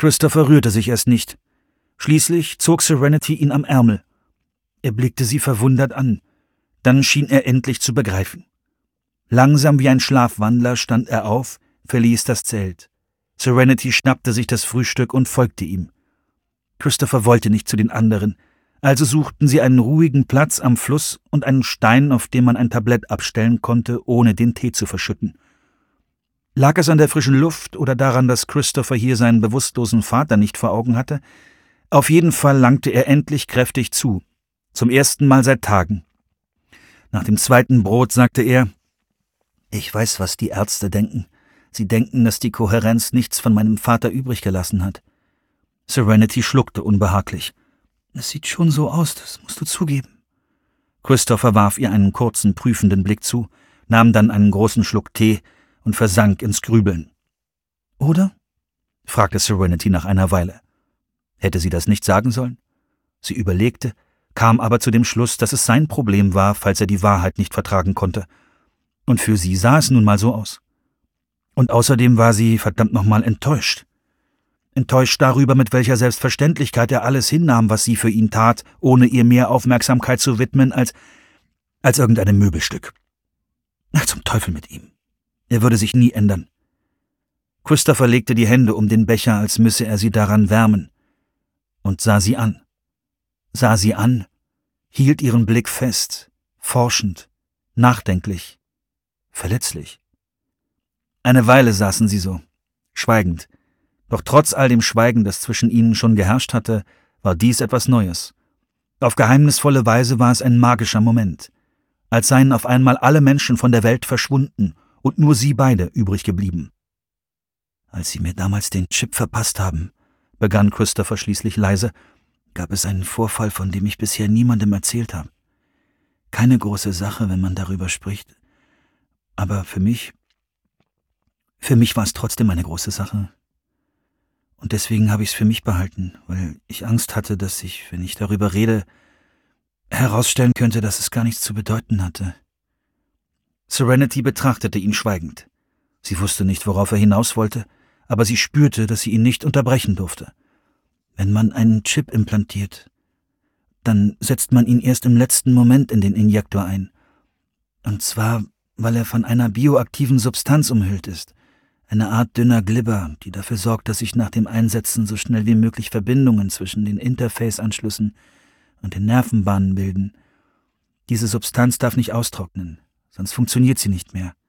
Christopher rührte sich erst nicht. Schließlich zog Serenity ihn am Ärmel. Er blickte sie verwundert an. Dann schien er endlich zu begreifen. Langsam wie ein Schlafwandler stand er auf, verließ das Zelt. Serenity schnappte sich das Frühstück und folgte ihm. Christopher wollte nicht zu den anderen, also suchten sie einen ruhigen Platz am Fluss und einen Stein, auf dem man ein Tablett abstellen konnte, ohne den Tee zu verschütten. Lag es an der frischen Luft oder daran, dass Christopher hier seinen bewusstlosen Vater nicht vor Augen hatte? Auf jeden Fall langte er endlich kräftig zu, zum ersten Mal seit Tagen. Nach dem zweiten Brot sagte er: »Ich weiß, was die Ärzte denken. Sie denken, dass die Kohärenz nichts von meinem Vater übrig gelassen hat.« Serenity schluckte unbehaglich. »Es sieht schon so aus, das musst du zugeben.« Christopher warf ihr einen kurzen, prüfenden Blick zu, nahm dann einen großen Schluck Tee und versank ins Grübeln. »Oder?« fragte Serenity nach einer Weile. Hätte sie das nicht sagen sollen? Sie überlegte, kam aber zu dem Schluss, dass es sein Problem war, falls er die Wahrheit nicht vertragen konnte. Und für sie sah es nun mal so aus. Und außerdem war sie verdammt nochmal enttäuscht. Enttäuscht darüber, mit welcher Selbstverständlichkeit er alles hinnahm, was sie für ihn tat, ohne ihr mehr Aufmerksamkeit zu widmen als irgendeinem Möbelstück. Ach, zum Teufel mit ihm. Er würde sich nie ändern. Christopher legte die Hände um den Becher, als müsse er sie daran wärmen, und sah sie an, hielt ihren Blick fest, forschend, nachdenklich, verletzlich. Eine Weile saßen sie so, schweigend. Doch trotz all dem Schweigen, das zwischen ihnen schon geherrscht hatte, war dies etwas Neues. Auf geheimnisvolle Weise war es ein magischer Moment, als seien auf einmal alle Menschen von der Welt verschwunden und nur sie beide übrig geblieben. »Als Sie mir damals den Chip verpasst haben«, begann Christopher schließlich leise, »gab es einen Vorfall, von dem ich bisher niemandem erzählt habe. Keine große Sache, wenn man darüber spricht, aber für mich war es trotzdem eine große Sache. Und deswegen habe ich es für mich behalten, weil ich Angst hatte, dass ich, wenn ich darüber rede, herausstellen könnte, dass es gar nichts zu bedeuten hatte.« Serenity betrachtete ihn schweigend. Sie wusste nicht, worauf er hinaus wollte, aber sie spürte, dass sie ihn nicht unterbrechen durfte. Wenn man einen Chip implantiert, dann setzt man ihn erst im letzten Moment in den Injektor ein. Und zwar, weil er von einer bioaktiven Substanz umhüllt ist. Eine Art dünner Glibber, die dafür sorgt, dass sich nach dem Einsetzen so schnell wie möglich Verbindungen zwischen den Interface-Anschlüssen und den Nervenbahnen bilden. Diese Substanz darf nicht austrocknen, sonst funktioniert sie nicht mehr.